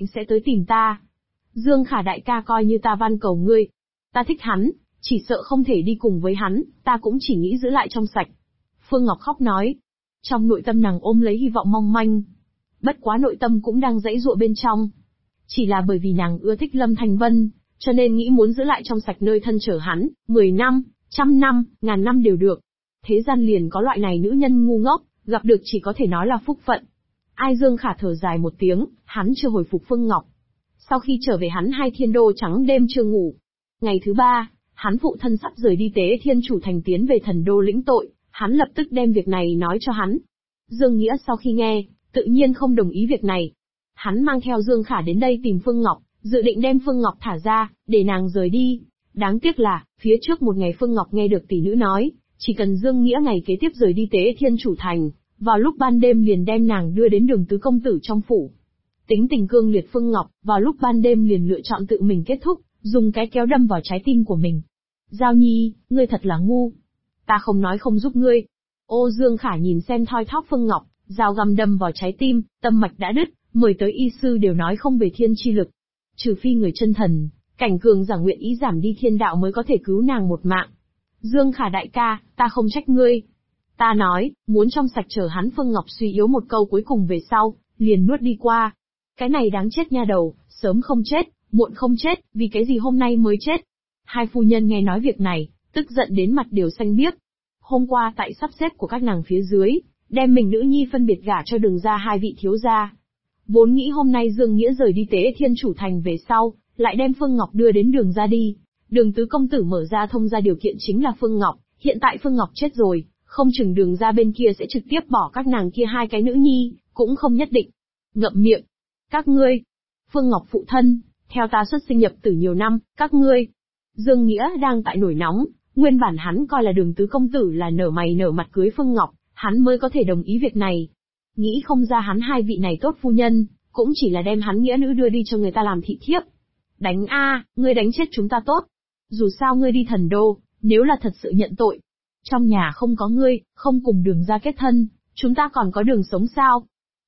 sẽ tới tìm ta. Dương Khả đại ca coi như ta van cầu ngươi. Ta thích hắn, chỉ sợ không thể đi cùng với hắn, ta cũng chỉ nghĩ giữ lại trong sạch. Phương Ngọc khóc nói. Trong nội tâm nàng ôm lấy hy vọng mong manh. Bất quá nội tâm cũng đang giãy giụa bên trong. Chỉ là bởi vì nàng ưa thích Lâm Thanh Vân, cho nên nghĩ muốn giữ lại trong sạch nơi thân trở hắn, 10 năm, 100 năm, ngàn năm đều được. Thế gian liền có loại này nữ nhân ngu ngốc, gặp được chỉ có thể nói là phúc phận. Ai Dương Khả thở dài một tiếng, hắn chưa hồi phục Phương Ngọc. Sau khi trở về hắn hai thiên đô trắng đêm chưa ngủ. Ngày thứ 3, hắn phụ thân sắp rời đi Tế Thiên Chủ Thành tiến về Thần Đô lĩnh tội, hắn lập tức đem việc này nói cho hắn. Dương Nghĩa sau khi nghe, tự nhiên không đồng ý việc này. Hắn mang theo Dương Khả đến đây tìm Phương Ngọc, dự định đem Phương Ngọc thả ra, để nàng rời đi. Đáng tiếc là, phía trước một ngày Phương Ngọc nghe được tỷ nữ nói, chỉ cần Dương Nghĩa ngày kế tiếp rời đi Tế Thiên Chủ Thành, vào lúc ban đêm liền đem nàng đưa đến Đường Tứ Công Tử trong phủ. Tính tình cương liệt Phương Ngọc, vào lúc ban đêm liền lựa chọn tự mình kết thúc, dùng cái kéo đâm vào trái tim của mình. Giao Nhi, ngươi thật là ngu. Ta không nói không giúp ngươi. Ô Dương Khả nhìn xem thoi thóp Phương Ngọc, dao găm đâm vào trái tim, tâm mạch đã đứt, mời tới y sư đều nói không về thiên chi lực. Trừ phi người chân thần, cảnh cường giả nguyện ý giảm đi thiên đạo mới có thể cứu nàng một mạng. Dương Khả đại ca, ta không trách ngươi. Ta nói, muốn trong sạch chờ hắn. Phương Ngọc suy yếu một câu cuối cùng về sau, liền nuốt đi qua. Cái này đáng chết nha đầu, sớm không chết, muộn không chết, vì cái gì hôm nay mới chết. Hai phu nhân nghe nói việc này, tức giận đến mặt đều xanh biếc. Hôm qua tại sắp xếp của các nàng phía dưới, đem mình nữ nhi phân biệt gả cho Đường gia hai vị thiếu gia. Vốn nghĩ hôm nay Dương Nghĩa rời đi Tế Thiên Chủ Thành về sau, lại đem Phương Ngọc đưa đến Đường gia đi. Đường Tứ Công Tử mở ra thông gia điều kiện chính là Phương Ngọc, hiện tại Phương Ngọc chết rồi, không chừng Đường gia bên kia sẽ trực tiếp bỏ các nàng kia hai cái nữ nhi, cũng không nhất định. Ngậm miệng. Các ngươi. Phương Ngọc phụ thân, theo ta xuất sinh nhập tử nhiều năm, các ngươi. Dương Nghĩa đang tại nổi nóng, nguyên bản hắn coi là Đường Tứ Công Tử là nở mày nở mặt cưới Phương Ngọc, hắn mới có thể đồng ý việc này. Nghĩ không ra hắn hai vị này tốt phu nhân, cũng chỉ là đem hắn nghĩa nữ đưa đi cho người ta làm thị thiếp. Đánh a, ngươi đánh chết chúng ta tốt. Dù sao ngươi đi Thần Đô, nếu là thật sự nhận tội, trong nhà không có ngươi, không cùng Đường gia kết thân, chúng ta còn có đường sống sao?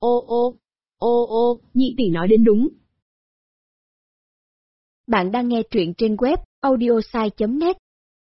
Ô, nhị tỷ nói đến đúng. Bạn đang nghe truyện trên web audiosai.net.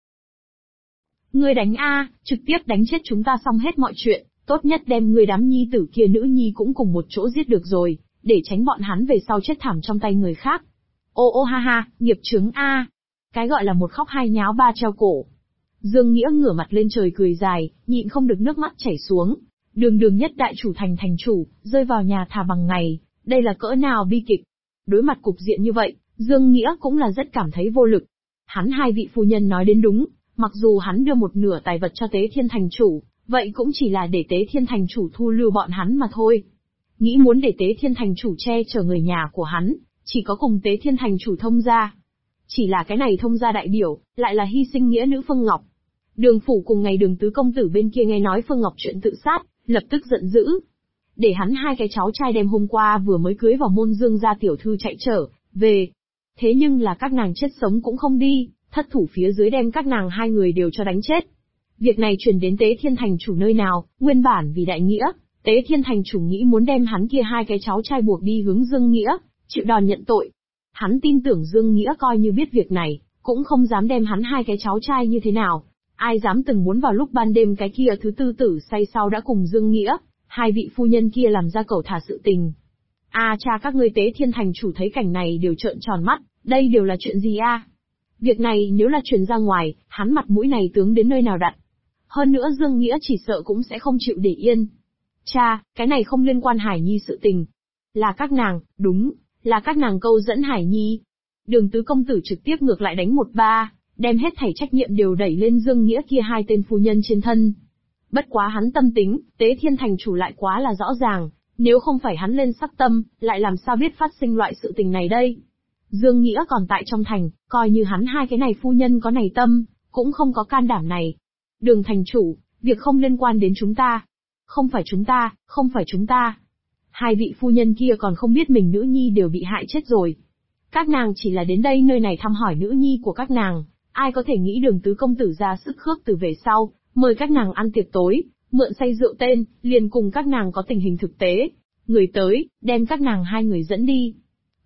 Ngươi đánh a, trực tiếp đánh chết chúng ta xong hết mọi chuyện, tốt nhất đem ngươi đám nhi tử kia nữ nhi cũng cùng một chỗ giết được rồi, để tránh bọn hắn về sau chết thảm trong tay người khác. Ô ha ha, nghiệp chướng a. Cái gọi là một khóc hai nháo ba treo cổ. Dương Nghĩa ngửa mặt lên trời cười dài, nhịn không được nước mắt chảy xuống. Đường nhất đại chủ thành thành chủ, rơi vào nhà thà bằng ngày, đây là cỡ nào bi kịch. Đối mặt cục diện như vậy, Dương Nghĩa cũng là rất cảm thấy vô lực. Hắn hai vị phu nhân nói đến đúng, mặc dù hắn đưa một nửa tài vật cho Tế Thiên thành chủ, vậy cũng chỉ là để Tế Thiên thành chủ thu lưu bọn hắn mà thôi. Nghĩ muốn để Tế Thiên thành chủ che chở người nhà của hắn, chỉ có cùng Tế Thiên thành chủ thông gia. Chỉ là cái này thông gia đại biểu, lại là hy sinh nghĩa nữ Phương Ngọc. Đường phủ cùng ngày Đường Tứ Công Tử bên kia nghe nói Phương Ngọc chuyện tự sát, lập tức giận dữ. Để hắn hai cái cháu trai đêm hôm qua vừa mới cưới vào môn Dương gia tiểu thư chạy trở về. Thế nhưng là các nàng chết sống cũng không đi, thất thủ phía dưới đem các nàng hai người đều cho đánh chết. Việc này truyền đến Tế Thiên thành chủ nơi nào, nguyên bản vì đại nghĩa, Tế Thiên thành chủ nghĩ muốn đem hắn kia hai cái cháu trai buộc đi hướng Dương Nghĩa, chịu đòn nhận tội. Hắn tin tưởng Dương Nghĩa coi như biết việc này, cũng không dám đem hắn hai cái cháu trai như thế nào. Ai dám từng muốn vào lúc ban đêm cái kia thứ tư tử say sau đã cùng Dương Nghĩa, hai vị phu nhân kia làm ra cẩu thả sự tình. Cha các ngươi Tế Thiên thành chủ thấy cảnh này đều trợn tròn mắt, đây đều là chuyện gì a? Việc này nếu là truyền ra ngoài, hắn mặt mũi này tướng đến nơi nào đặt. Hơn nữa Dương Nghĩa chỉ sợ cũng sẽ không chịu để yên. Cha, cái này không liên quan Hải Nhi sự tình. Là các nàng, đúng, là các nàng câu dẫn Hải Nhi. Đường Tứ Công Tử trực tiếp ngược lại đánh 1-3, đem hết thảy trách nhiệm đều đẩy lên Dương Nghĩa kia hai tên phu nhân trên thân. Bất quá hắn tâm tính, Tế Thiên thành chủ lại quá là rõ ràng, nếu không phải hắn lên sắc tâm, lại làm sao biết phát sinh loại sự tình này đây. Dương Nghĩa còn tại trong thành, coi như hắn hai cái này phu nhân có này tâm, cũng không có can đảm này. Đường thành chủ, việc không liên quan đến chúng ta. Không phải chúng ta. Hai vị phu nhân kia còn không biết mình nữ nhi đều bị hại chết rồi. Các nàng chỉ là đến đây nơi này thăm hỏi nữ nhi của các nàng, ai có thể nghĩ Đường Tứ Công Tử ra sức khước từ về sau, mời các nàng ăn tiệc tối, mượn say rượu tên, liền cùng các nàng có tình hình thực tế. Người tới, đem các nàng hai người dẫn đi.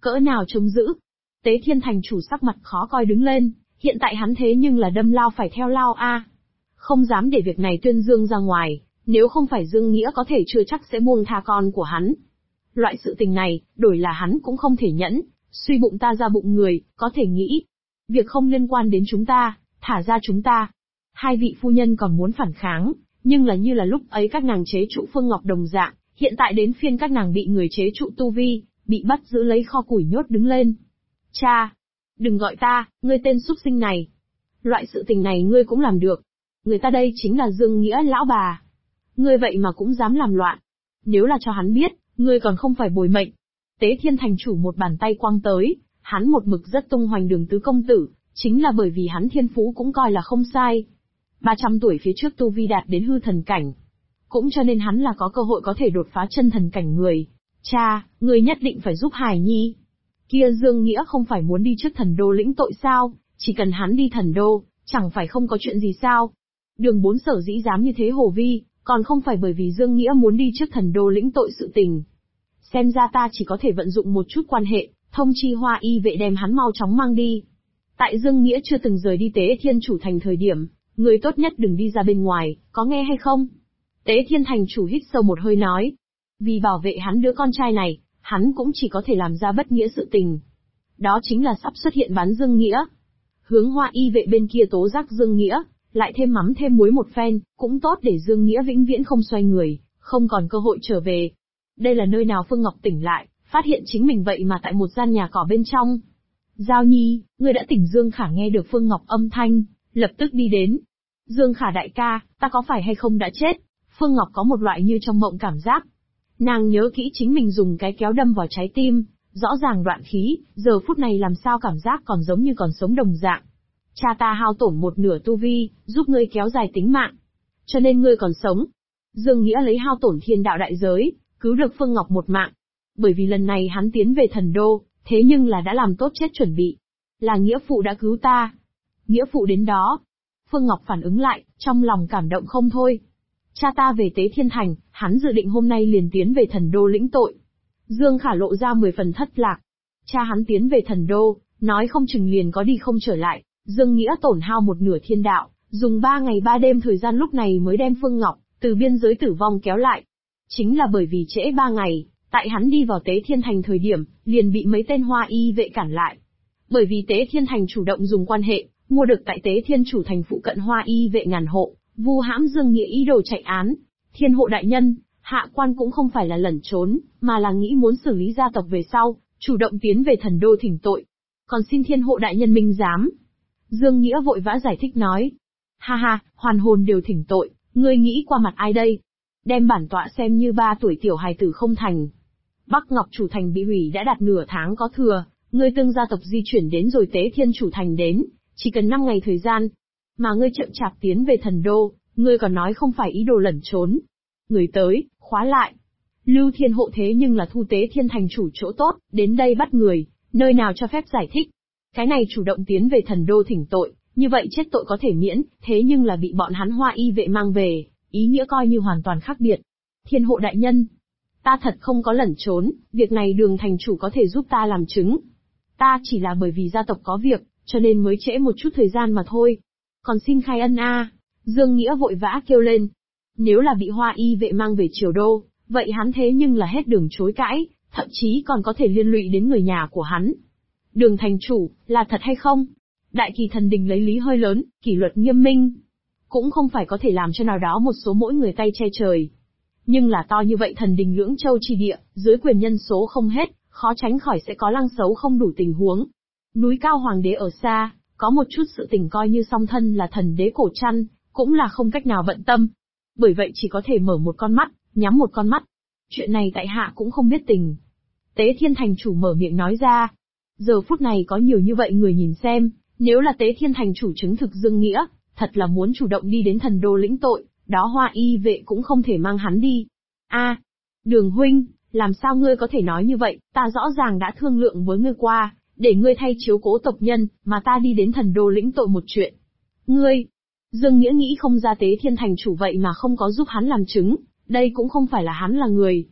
cỡ nào trông dữ. Tế Thiên thành chủ sắc mặt khó coi đứng lên, hiện tại hắn thế nhưng là đâm lao phải theo lao a. Không dám để việc này tuyên dương ra ngoài, nếu không phải Dương Nghĩa có thể chưa chắc sẽ buông tha con của hắn. Loại sự tình này, đổi là hắn cũng không thể nhẫn, suy bụng ta ra bụng người, có thể nghĩ. Việc không liên quan đến chúng ta, thả ra chúng ta. Hai vị phu nhân còn muốn phản kháng, nhưng là như là lúc ấy các nàng chế trụ Phương Ngọc đồng dạng, hiện tại đến phiên các nàng bị người chế trụ tu vi, bị bắt giữ lấy kho củi nhốt đứng lên. Cha! Đừng gọi ta, ngươi tên súc sinh này. Loại sự tình này ngươi cũng làm được. Người ta đây chính là Dương Nghĩa lão bà. Ngươi vậy mà cũng dám làm loạn. Nếu là cho hắn biết, ngươi còn không phải bồi mệnh. Tế Thiên thành chủ một bàn tay quăng tới, hắn một mực rất tung hoành Đường tứ công tử, chính là bởi vì hắn thiên phú cũng coi là không sai. 300 tuổi phía trước tu vi đạt đến hư thần cảnh. Cũng cho nên hắn là có cơ hội có thể đột phá chân thần cảnh người. Cha, ngươi nhất định phải giúp Hải Nhi. Kia Dương Nghĩa không phải muốn đi trước thần đô lĩnh tội sao, chỉ cần hắn đi thần đô, chẳng phải không có chuyện gì sao. Đường 4 sở dĩ dám như thế hồ vi, còn không phải bởi vì Dương Nghĩa muốn đi trước thần đô lĩnh tội sự tình. Xem ra ta chỉ có thể vận dụng một chút quan hệ, thông chi Hoa Y vệ đem hắn mau chóng mang đi. Tại Dương Nghĩa chưa từng rời đi Tế Thiên chủ thành thời điểm, người tốt nhất đừng đi ra bên ngoài, có nghe hay không? Tế Thiên thành chủ hít sâu một hơi nói. Vì bảo vệ hắn đứa con trai này, hắn cũng chỉ có thể làm ra bất nghĩa sự tình. Đó chính là sắp xuất hiện bán Dương Nghĩa. Hướng Hoa Y vệ bên kia tố giác Dương Nghĩa, lại thêm mắm thêm muối một phen, cũng tốt để Dương Nghĩa vĩnh viễn không xoay người, không còn cơ hội trở về. Đây là nơi nào Phương Ngọc tỉnh lại, phát hiện chính mình vậy mà tại một gian nhà cỏ bên trong. Giao Nhi, ngươi đã tỉnh. Dương Khả nghe được Phương Ngọc âm thanh, lập tức đi đến. Dương Khả đại ca, ta có phải hay không đã chết? Phương Ngọc có một loại như trong mộng cảm giác. Nàng nhớ kỹ chính mình dùng cái kéo đâm vào trái tim, rõ ràng đoạn khí, giờ phút này làm sao cảm giác còn giống như còn sống đồng dạng. Cha ta hao tổn một nửa tu vi, giúp ngươi kéo dài tính mạng. Cho nên ngươi còn sống. Dương Nghĩa lấy hao tổn thiên đạo đại giới, cứu được Phương Ngọc một mạng. Bởi vì lần này hắn tiến về thần đô, thế nhưng là đã làm tốt chết chuẩn bị. Là nghĩa phụ đã cứu ta. Nghĩa phụ đến đó. Phương Ngọc phản ứng lại, trong lòng cảm động không thôi. Cha ta về Tế Thiên thành, hắn dự định hôm nay liền tiến về thần đô lĩnh tội. Dương Khả lộ ra 10 phần thất lạc. Cha hắn tiến về thần đô, nói không chừng liền có đi không trở lại. Dương Nghĩa tổn hao một nửa thiên đạo, dùng 3 ngày 3 đêm thời gian lúc này mới đem Phương Ngọc từ biên giới tử vong kéo lại. Chính là bởi vì trễ 3 ngày, tại hắn đi vào Tế Thiên thành thời điểm, liền bị mấy tên Hoa Y vệ cản lại. Bởi vì Tế Thiên thành chủ động dùng quan hệ, mua được tại Tế Thiên chủ thành phụ cận Hoa Y vệ ngàn hộ, vu hãm Dương Nghĩa ý đồ chạy án. Thiên hộ đại nhân, hạ quan cũng không phải là lẩn trốn, mà là nghĩ muốn xử lý gia tộc về sau, chủ động tiến về thần đô thỉnh tội. Còn xin thiên hộ đại nhân minh giám. Dương Nghĩa vội vã giải thích nói. Ha ha, hoàn hồn đều thỉnh tội, ngươi nghĩ qua mặt ai đây? Đem bản tọa xem như 3 tuổi tiểu hài tử không thành. Bắc Ngọc chủ thành bị hủy đã đạt nửa tháng có thừa, ngươi tương gia tộc di chuyển đến rồi Tế Thiên chủ thành đến, chỉ cần 5 ngày thời gian. Mà ngươi chậm chạp tiến về thần đô, ngươi còn nói không phải ý đồ lẩn trốn. Người tới, khóa lại. Lưu Thiên hộ thế nhưng là thu Tế Thiên thành chủ chỗ tốt, đến đây bắt người, nơi nào cho phép giải thích. Cái này chủ động tiến về thần đô thỉnh tội, như vậy chết tội có thể miễn, thế nhưng là bị bọn hắn Hoa Y vệ mang về, ý nghĩa coi như hoàn toàn khác biệt. Thiên hộ đại nhân, ta thật không có lẩn trốn, việc này Đường thành chủ có thể giúp ta làm chứng. Ta chỉ là bởi vì gia tộc có việc, cho nên mới trễ một chút thời gian mà thôi. Còn xin khai ân a. Dương Nghĩa vội vã kêu lên. Nếu là bị Hoa Y vệ mang về triều đô, vậy hắn thế nhưng là hết đường chối cãi, thậm chí còn có thể liên lụy đến người nhà của hắn. Đường thành chủ, là thật hay không? Đại Kỳ thần đình lấy lý hơi lớn, kỷ luật nghiêm minh. Cũng không phải có thể làm cho nào đó một số mỗi người tay che trời. Nhưng là to như vậy thần đình lưỡng châu chi địa, dưới quyền nhân số không hết, khó tránh khỏi sẽ có lăng xấu không đủ tình huống. Núi cao hoàng đế ở xa, có một chút sự tình coi như song thân là thần đế cổ trăn, cũng là không cách nào bận tâm. Bởi vậy chỉ có thể mở một con mắt, nhắm một con mắt. Chuyện này tại hạ cũng không biết tình. Tế Thiên thành chủ mở miệng nói ra. Giờ phút này có nhiều như vậy người nhìn xem, nếu là Tế Thiên thành chủ chứng thực Dương Nghĩa, thật là muốn chủ động đi đến thần đô lĩnh tội, đó Hoa Y vệ cũng không thể mang hắn đi. A, Đường huynh, làm sao ngươi có thể nói như vậy, ta rõ ràng đã thương lượng với ngươi qua, để ngươi thay chiếu cố tộc nhân, mà ta đi đến thần đô lĩnh tội một chuyện. Ngươi, Dương Nghĩa nghĩ không ra Tế Thiên thành chủ vậy mà không có giúp hắn làm chứng, đây cũng không phải là hắn là người.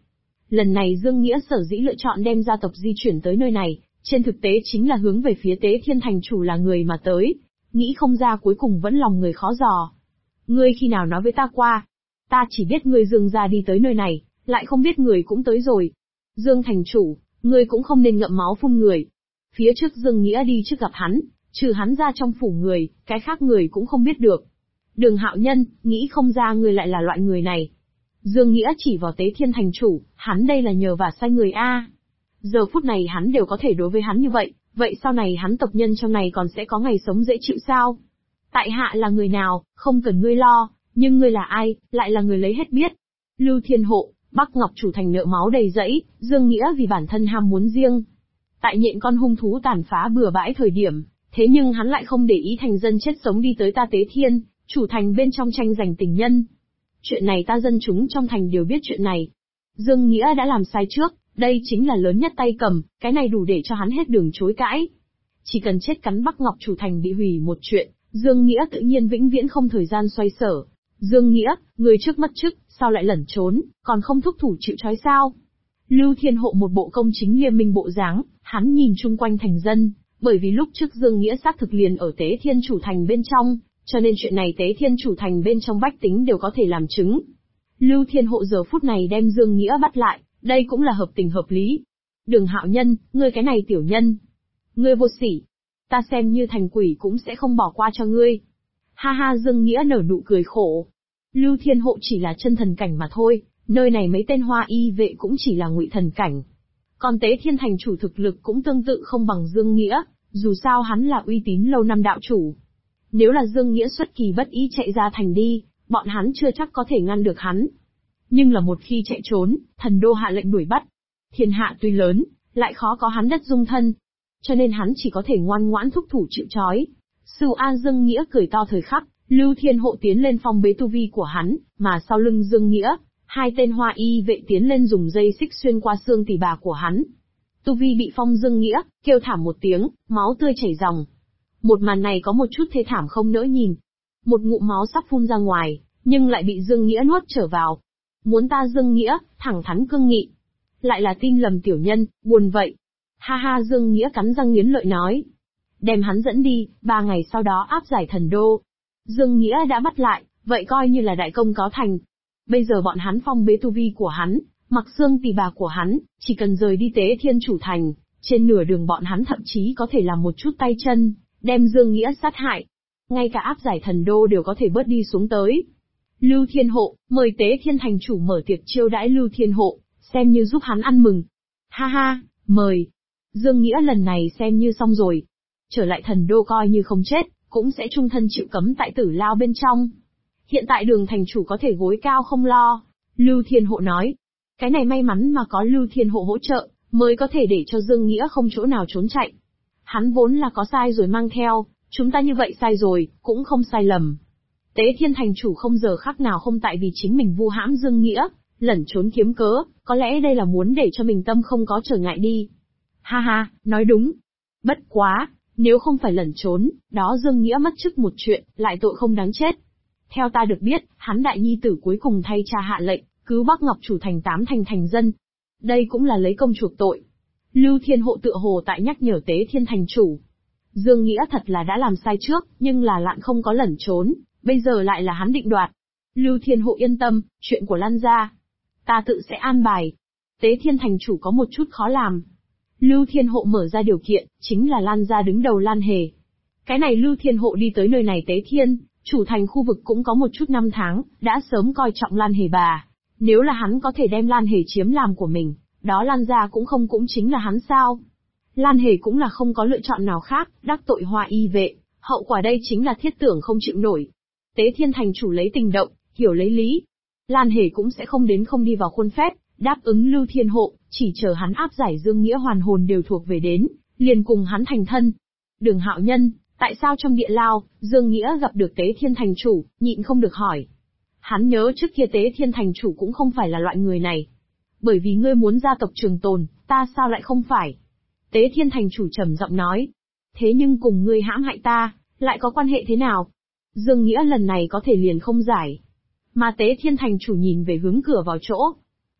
Lần này Dương Nghĩa sở dĩ lựa chọn đem gia tộc di chuyển tới nơi này, trên thực tế chính là hướng về phía Tế Thiên Thành chủ là người mà tới. Nghĩ không ra cuối cùng vẫn lòng người khó dò. Ngươi khi nào nói với ta qua? Ta chỉ biết ngươi Dương gia đi tới nơi này, lại không biết người cũng tới rồi. Dương thành chủ, ngươi cũng không nên ngậm máu phun người. Phía trước Dương Nghĩa đi trước gặp hắn, trừ hắn ra trong phủ người, cái khác người cũng không biết được. Đường Hạo Nhân, nghĩ không ra ngươi lại là loại người này. Dương Nghĩa chỉ vào Tế Thiên Thành chủ, hắn đây là nhờ vả sai người a. Giờ phút này hắn đều có thể đối với hắn như vậy, vậy sau này hắn tộc nhân trong này còn sẽ có ngày sống dễ chịu sao? Tại hạ là người nào, không cần ngươi lo, nhưng ngươi là ai, lại là người lấy hết biết. Lưu Thiên Hộ, Bắc Ngọc chủ thành nợ máu đầy rẫy, Dương Nghĩa vì bản thân ham muốn riêng. Tại nhện con hung thú tàn phá bừa bãi thời điểm, thế nhưng hắn lại không để ý thành dân chết sống đi tới ta Tế Thiên, chủ thành bên trong tranh giành tình nhân. Chuyện này ta dân chúng trong thành đều biết chuyện này. Dương Nghĩa đã làm sai trước, đây chính là lớn nhất tay cầm, cái này đủ để cho hắn hết đường chối cãi. Chỉ cần chết cắn Bắc Ngọc chủ thành bị hủy một chuyện, Dương Nghĩa tự nhiên vĩnh viễn không thời gian xoay sở. Dương Nghĩa, người trước mất chức, sao lại lẩn trốn, còn không thúc thủ chịu trói sao? Lưu Thiên Hộ một bộ công chính nghiêm minh bộ dáng, hắn nhìn chung quanh thành dân, bởi vì lúc trước Dương Nghĩa xác thực liền ở Tế Thiên chủ thành bên trong, cho nên chuyện này Tế Thiên chủ thành bên trong bách tính đều có thể làm chứng. Lưu Thiên Hộ giờ phút này đem Dương Nghĩa bắt lại, đây cũng là hợp tình hợp lý. Đường Hạo Nhân, ngươi cái này tiểu nhân, ngươi vô sỉ, ta xem như thành quỷ cũng sẽ không bỏ qua cho ngươi. Ha ha, Dương Nghĩa nở nụ cười khổ. Lưu Thiên Hộ chỉ là chân thần cảnh mà thôi, nơi này mấy tên hoa y vệ cũng chỉ là ngụy thần cảnh. Còn Tế Thiên thành chủ thực lực cũng tương tự không bằng Dương Nghĩa, dù sao hắn là uy tín lâu năm đạo chủ. Nếu là Dương Nghĩa xuất kỳ bất ý chạy ra thành đi, bọn hắn chưa chắc có thể ngăn được hắn. Nhưng là một khi chạy trốn, thần đô hạ lệnh đuổi bắt. Thiên hạ tuy lớn, lại khó có hắn đất dung thân. Cho nên hắn chỉ có thể ngoan ngoãn thúc thủ chịu trói. Sưu An Dương Nghĩa cười to thời khắc, Lưu Thiên Hộ tiến lên phong bế tu vi của hắn, mà sau lưng Dương Nghĩa, hai tên hoa y vệ tiến lên dùng dây xích xuyên qua xương tỳ bà của hắn. Tu vi bị phong Dương Nghĩa, kêu thảm một tiếng, máu tươi chảy ròng. Một màn này có một chút thê thảm không nỡ nhìn. Một ngụm máu sắp phun ra ngoài, nhưng lại bị Dương Nghĩa nuốt trở vào. Muốn ta Dương Nghĩa, thẳng thắn cương nghị. Lại là tin lầm tiểu nhân, buồn vậy. Ha ha, Dương Nghĩa cắn răng nghiến lợi nói. Đem hắn dẫn đi, 3 ngày sau đó áp giải thần đô. Dương Nghĩa đã bắt lại, vậy coi như là đại công có thành. Bây giờ bọn hắn phong bế tu vi của hắn, mặc xương tỳ bà của hắn, chỉ cần rời đi Tế Thiên chủ thành, trên nửa đường bọn hắn thậm chí có thể làm một chút tay chân, đem Dương Nghĩa sát hại. Ngay cả áp giải thần đô đều có thể bớt đi xuống tới. Lưu Thiên Hộ, mời Tế Thiên thành chủ mở tiệc chiêu đãi Lưu Thiên Hộ, xem như giúp hắn ăn mừng. Ha ha, mời. Dương Nghĩa lần này xem như xong rồi. Trở lại thần đô coi như không chết, cũng sẽ chung thân chịu cấm tại tử lao bên trong. Hiện tại đường thành chủ có thể gối cao không lo. Lưu Thiên Hộ nói. Cái này may mắn mà có Lưu Thiên Hộ hỗ trợ, mới có thể để cho Dương Nghĩa không chỗ nào trốn chạy. Hắn vốn là có sai rồi mang theo, chúng ta như vậy sai rồi, cũng không sai lầm. Tế Thiên thành chủ không giờ khắc nào không tại vì chính mình vu hãm Dương Nghĩa, lẩn trốn kiếm cớ, có lẽ đây là muốn để cho mình tâm không có trở ngại đi. Ha ha, nói đúng. Bất quá, nếu không phải lẩn trốn, đó Dương Nghĩa mất chức một chuyện, lại tội không đáng chết. Theo ta được biết, hắn đại nhi tử cuối cùng thay cha hạ lệnh, cứu Bắc Ngọc chủ thành 8 thành dân. Đây cũng là lấy công chuộc tội. Lưu Thiên Hộ tựa hồ tại nhắc nhở Tế Thiên thành chủ. Dương Nghĩa thật là đã làm sai trước, nhưng là lạn không có lẩn trốn, bây giờ lại là hắn định đoạt. Lưu Thiên Hộ yên tâm, chuyện của Lan gia, ta tự sẽ an bài. Tế Thiên thành chủ có một chút khó làm. Lưu Thiên Hộ mở ra điều kiện, chính là Lan gia đứng đầu Lan Hề. Cái này Lưu Thiên Hộ đi tới nơi này Tế Thiên, chủ thành khu vực cũng có một chút năm tháng, đã sớm coi trọng Lan Hề bà. Nếu là hắn có thể đem Lan Hề chiếm làm của mình, đó Lan gia cũng chính là hắn sao. Lan Hề cũng là không có lựa chọn nào khác, đắc tội hoa y vệ, hậu quả đây chính là thiết tưởng không chịu nổi. Tế Thiên thành chủ lấy tình động, hiểu lấy lý. Lan Hề cũng sẽ không đến không đi vào khuôn phép, đáp ứng Lưu Thiên Hộ, chỉ chờ hắn áp giải Dương Nghĩa hoàn hồn đều thuộc về đến, liền cùng hắn thành thân. Đường Hạo Nhân, tại sao trong địa lao, Dương Nghĩa gặp được Tế Thiên thành chủ, nhịn không được hỏi. Hắn nhớ trước kia Tế Thiên thành chủ cũng không phải là loại người này. Bởi vì ngươi muốn gia tộc trường tồn, ta sao lại không phải? Tế Thiên thành chủ trầm giọng nói. Thế nhưng cùng ngươi hãm hại ta, lại có quan hệ thế nào? Dương Nghĩa lần này có thể liền không giải. Mà Tế Thiên thành chủ nhìn về hướng cửa vào chỗ.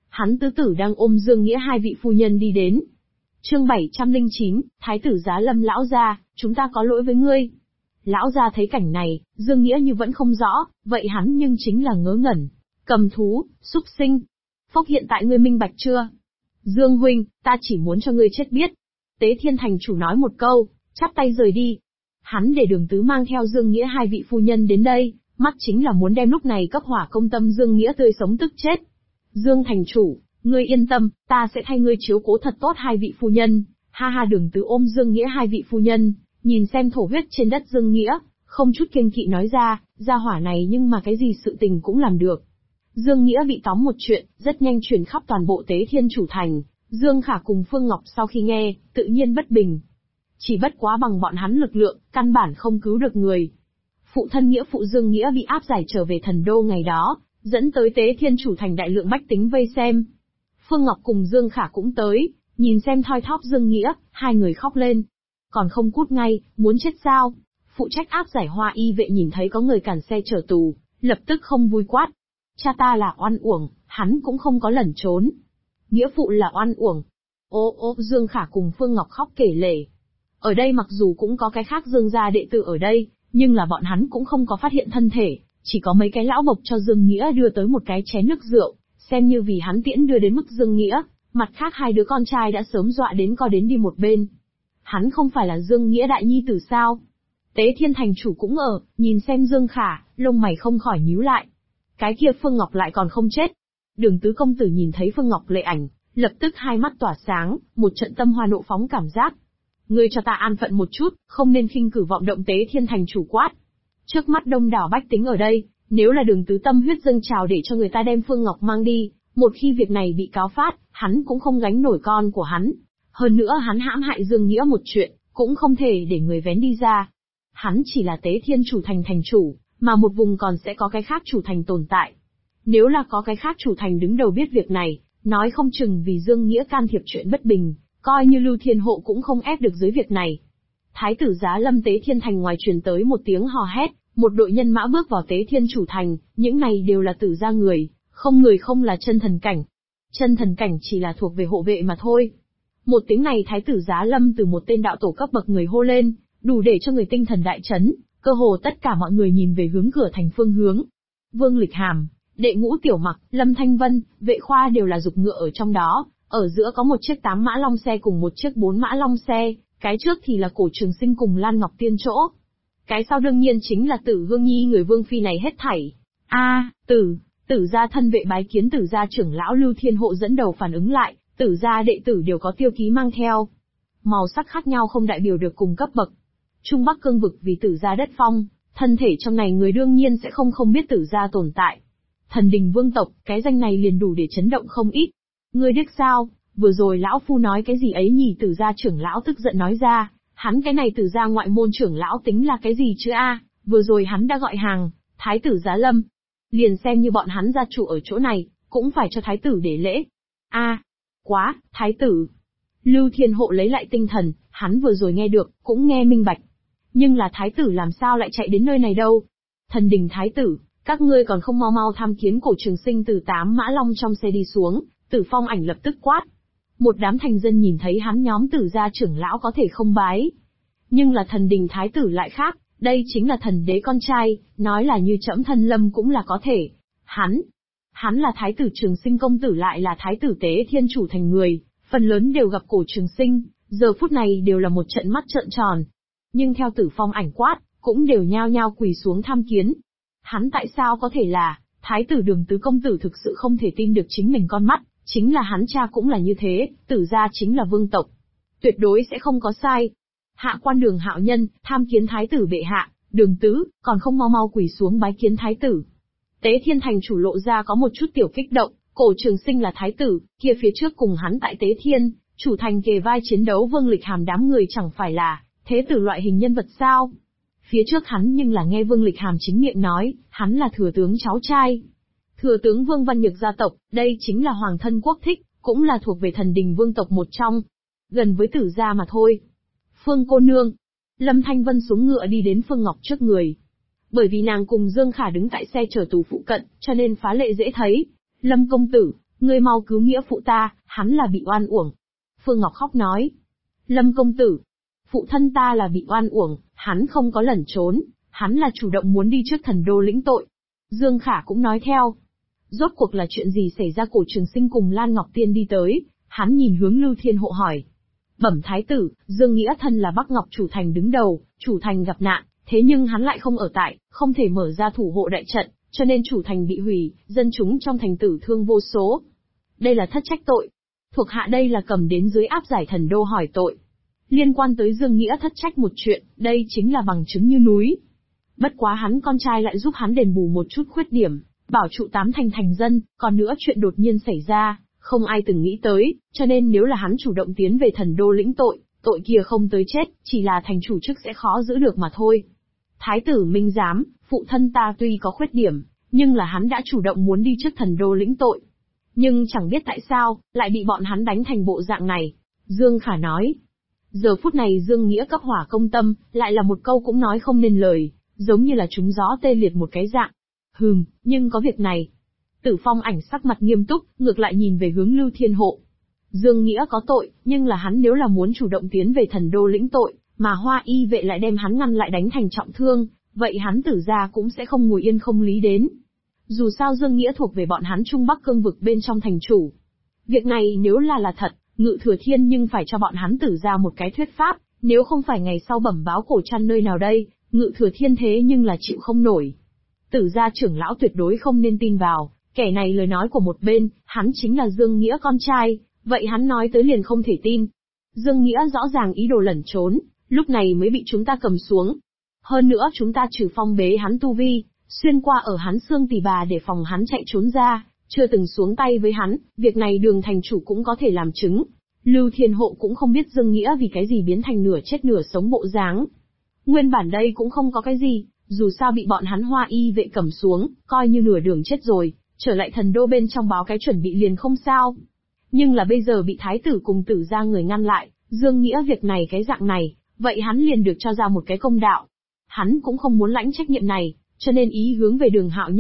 hắn tứ tử đang ôm Dương Nghĩa hai vị phu nhân đi đến. Chương 709, Thái tử Giá Lâm lão gia, chúng ta có lỗi với ngươi. Lão gia thấy cảnh này, Dương Nghĩa như vẫn không rõ, vậy hắn nhưng chính là ngớ ngẩn. Cầm thú, súc sinh. Phốc, hiện tại ngươi minh bạch chưa? Dương huynh, ta chỉ muốn cho ngươi chết biết. Tế Thiên thành chủ nói một câu, chắp tay rời đi. Hắn để Đường Tứ mang theo Dương Nghĩa hai vị phu nhân đến đây, mắt chính là muốn đem lúc này cấp hỏa công tâm Dương Nghĩa tươi sống tức chết. Dương thành chủ, ngươi yên tâm, ta sẽ thay ngươi chiếu cố thật tốt hai vị phu nhân. Ha ha, Đường Tứ ôm Dương Nghĩa hai vị phu nhân, nhìn xem thổ huyết trên đất Dương Nghĩa, không chút kiêng kỵ nói ra, gia hỏa này nhưng mà cái gì sự tình cũng làm được. Dương Nghĩa bị tóm một chuyện, rất nhanh truyền khắp toàn bộ Tế Thiên Chủ Thành. Dương Khả cùng Phương Ngọc sau khi nghe, tự nhiên bất bình. Chỉ bất quá bằng bọn hắn lực lượng, căn bản không cứu được người. Phụ thân nghĩa phụ Dương Nghĩa bị áp giải trở về thần đô ngày đó, dẫn tới Tế Thiên Chủ Thành đại lượng bách tính vây xem. Phương Ngọc cùng Dương Khả cũng tới, nhìn xem thoi thóp Dương Nghĩa, hai người khóc lên. Còn không cút ngay, muốn chết sao? Phụ trách áp giải Hoa Y vệ nhìn thấy có người cản xe chở tù, lập tức không vui quát. Cha ta là oan uổng, hắn cũng không có lẩn trốn. Nghĩa phụ là oan uổng. Ô, Dương Khả cùng Phương Ngọc khóc kể lể. Ở đây mặc dù cũng có cái khác Dương gia đệ tử ở đây, nhưng là bọn hắn cũng không có phát hiện thân thể, chỉ có mấy cái lão bộc cho Dương Nghĩa đưa tới một cái chén nước rượu, xem như vì hắn tiễn đưa đến mức Dương Nghĩa, mặt khác hai đứa con trai đã sớm dọa đến co đến đi một bên. Hắn không phải là Dương Nghĩa đại nhi tử sao? Tế Thiên thành chủ cũng ở, nhìn xem Dương Khả, lông mày không khỏi nhíu lại. Cái kia Phương Ngọc lại còn không chết. Đường Tứ công tử nhìn thấy Phương Ngọc lệ ảnh, lập tức hai mắt tỏa sáng, một trận tâm hoa nộ phóng cảm giác. Ngươi cho ta an phận một chút, không nên khinh cử vọng động. Tế Thiên thành chủ quát. Trước mắt đông đảo bách tính ở đây, nếu là Đường Tứ tâm huyết dâng trào để cho người ta đem Phương Ngọc mang đi, một khi việc này bị cáo phát, hắn cũng không gánh nổi con của hắn. Hơn nữa hắn hãm hại Dương Nghĩa một chuyện, cũng không thể để người vén đi ra. Hắn chỉ là Tế Thiên chủ thành thành chủ, mà một vùng còn sẽ có cái khác chủ thành tồn tại. Nếu là có cái khác chủ thành đứng đầu biết việc này, nói không chừng vì Dương Nghĩa can thiệp chuyện bất bình, coi như Lưu Thiên Hộ cũng không ép được dưới việc này. Thái tử Giá Lâm Tế Thiên thành ngoài truyền tới một tiếng hò hét, một đội nhân mã bước vào Tế Thiên chủ thành, những này đều là tử gia người không là chân thần cảnh. Chân thần cảnh chỉ là thuộc về hộ vệ mà thôi. Một tiếng này Thái tử Giá Lâm từ một tên đạo tổ cấp bậc người hô lên, đủ để cho người tinh thần đại chấn, cơ hồ tất cả mọi người nhìn về hướng cửa thành phương hướng. Vương Lịch Hàm, Đệ Ngũ Tiểu Mặc, Lâm Thanh Vân, Vệ Khoa đều là dục ngựa ở trong đó, ở giữa có một chiếc 8 mã long xe cùng một chiếc 4 mã long xe, cái trước thì là Cổ Trường Sinh cùng Lan Ngọc Tiên chỗ. Cái sau đương nhiên chính là Tử Hương Nhi người vương phi này hết thảy. Tử gia thân vệ bái kiến Tử gia trưởng lão Lưu Thiên Hộ dẫn đầu phản ứng lại, Tử gia đệ tử đều có tiêu ký mang theo. Màu sắc khác nhau không đại biểu được cùng cấp bậc. Trung Bắc cương vực vì Tử gia đất phong, thân thể trong này người đương nhiên sẽ không biết Tử gia tồn tại. Thần đình vương tộc, cái danh này liền đủ để chấn động không ít. Ngươi điếc sao, vừa rồi lão phu nói cái gì ấy nhỉ? Tử gia trưởng lão tức giận nói ra, hắn cái này Tử gia ngoại môn trưởng lão tính là cái gì chứ a? Vừa rồi hắn đã gọi hàng, Thái tử Giá Lâm. Liền xem như bọn hắn gia chủ ở chỗ này, cũng phải cho thái tử để lễ. Quá, thái tử. Lưu Thiên Hộ lấy lại tinh thần, hắn vừa rồi nghe được, cũng nghe minh bạch. Nhưng là thái tử làm sao lại chạy đến nơi này đâu? Thần đình thái tử, các ngươi còn không mau mau tham kiến Cổ Trường Sinh từ 8 mã long trong xe đi xuống. Tử Phong Ảnh lập tức quát. Một đám thành dân nhìn thấy hắn nhóm Tử gia trưởng lão có thể không bái. Nhưng là thần đình thái tử lại khác, đây chính là thần đế con trai, nói là như trẫm thân lâm cũng là có thể. Hắn là thái tử Trường Sinh công tử lại là thái tử Tế Thiên chủ thành người, phần lớn đều gặp Cổ Trường Sinh, giờ phút này đều là một trận mắt trợn tròn. Nhưng theo Tử Phong Ảnh quát, cũng đều nhao nhao quỳ xuống tham kiến. Hắn tại sao có thể là thái tử Đường Tứ công tử? Thực sự không thể tin được chính mình con mắt, chính là hắn cha cũng là như thế, Tử gia chính là vương tộc, tuyệt đối sẽ không có sai. Hạ quan Đường Hạo Nhân, tham kiến thái tử bệ hạ. Đường Tứ, còn không mau mau quỳ xuống bái kiến thái tử. Tế Thiên thành chủ lộ ra có một chút tiểu kích động, Cổ Trường Sinh là thái tử, kia phía trước cùng hắn tại Tế Thiên, chủ thành kề vai chiến đấu Vương Lịch Hàm đám người chẳng phải là thế tử loại hình nhân vật sao? Phía trước hắn nhưng là nghe Vương Lịch Hàm chính miệng nói, hắn là thừa tướng cháu trai. Thừa tướng Vương Văn Nhược gia tộc, đây chính là hoàng thân quốc thích, cũng là thuộc về thần đình vương tộc một trong. Gần với Tử gia mà thôi. Phương cô nương. Lâm Thanh Vân xuống ngựa đi đến Phương Ngọc trước người. Bởi vì nàng cùng Dương Khả đứng tại xe chở tù phụ cận, cho nên phá lệ dễ thấy. Lâm công tử, Ngươi mau cứu nghĩa phụ ta, hắn là bị oan uổng. Phương Ngọc khóc nói. Lâm công tử, phụ thân ta là bị oan uổng, hắn không có lẩn trốn, hắn là chủ động muốn đi trước thần đô lĩnh tội. Dương Khả cũng nói theo. Rốt cuộc là chuyện gì xảy ra? Cổ Trường Sinh cùng Lan Ngọc Tiên đi tới, hắn nhìn hướng Lưu Thiên Hộ hỏi. Bẩm thái tử, Dương Nghĩa thân là Bắc Ngọc chủ thành đứng đầu, chủ thành gặp nạn, thế nhưng hắn lại không ở tại, không thể mở ra thủ hộ đại trận, cho nên chủ thành bị hủy, dân chúng trong thành tử thương vô số. Đây là thất trách tội. Thuộc hạ đây là cầm đến dưới áp giải thần đô hỏi tội. Liên quan tới Dương Nghĩa thất trách một chuyện, đây chính là bằng chứng như núi. Bất quá hắn con trai lại giúp hắn đền bù một chút khuyết điểm, bảo trụ 8 thành thành dân, còn nữa chuyện đột nhiên xảy ra, không ai từng nghĩ tới, cho nên nếu là hắn chủ động tiến về thần đô lĩnh tội, tội kia không tới chết, chỉ là thành chủ chức sẽ khó giữ được mà thôi. Thái tử minh giám, phụ thân ta tuy có khuyết điểm, nhưng là hắn đã chủ động muốn đi trước thần đô lĩnh tội. Nhưng chẳng biết tại sao, lại bị bọn hắn đánh thành bộ dạng này. Dương Khả nói. Giờ phút này Dương Nghĩa cấp hỏa công tâm, lại là một câu cũng nói không nên lời, giống như là trúng gió tê liệt một cái dạng. Nhưng có việc này. Tử Phong Ảnh sắc mặt nghiêm túc, ngược lại nhìn về hướng Lưu Thiên Hộ. Dương Nghĩa có tội, nhưng là hắn nếu là muốn chủ động tiến về thần đô lĩnh tội, mà Hoa Y vệ lại đem hắn ngăn lại đánh thành trọng thương, vậy hắn Tử gia cũng sẽ không ngồi yên không lý đến. Dù sao Dương Nghĩa thuộc về bọn hắn Trung Bắc cương vực bên trong thành chủ. Việc này nếu là thật, Ngự Thừa Thiên nhưng phải cho bọn hắn Tử gia một cái thuyết pháp, nếu không phải ngày sau bẩm báo Cổ Trăn nơi nào đây, Ngự Thừa Thiên thế nhưng là chịu không nổi. Tử gia trưởng lão tuyệt đối không nên tin vào, kẻ này lời nói của một bên, hắn chính là Dương Nghĩa con trai, vậy hắn nói tới liền không thể tin. Dương Nghĩa rõ ràng ý đồ lẩn trốn, lúc này mới bị chúng ta cầm xuống. Hơn nữa chúng ta trừ phong bế hắn tu vi, xuyên qua ở hắn xương tỳ bà để phòng hắn chạy trốn ra, chưa từng xuống tay với hắn, việc này Đường thành chủ cũng có thể làm chứng. Lưu Thiên Hộ cũng không biết Dương Nghĩa vì cái gì biến thành nửa chết nửa sống bộ dáng. Nguyên bản đây cũng không có cái gì, dù sao bị bọn hắn Hoa Y vệ cầm xuống, coi như nửa đường chết rồi, trở lại thần đô bên trong báo cái chuẩn bị liền không sao. Nhưng là bây giờ bị thái tử cùng Tử gia người ngăn lại, Dương Nghĩa việc này cái dạng này, vậy hắn liền được cho ra một cái công đạo. Hắn cũng không muốn lãnh trách nhiệm này, cho nên ý hướng về Đường Hạo Nhân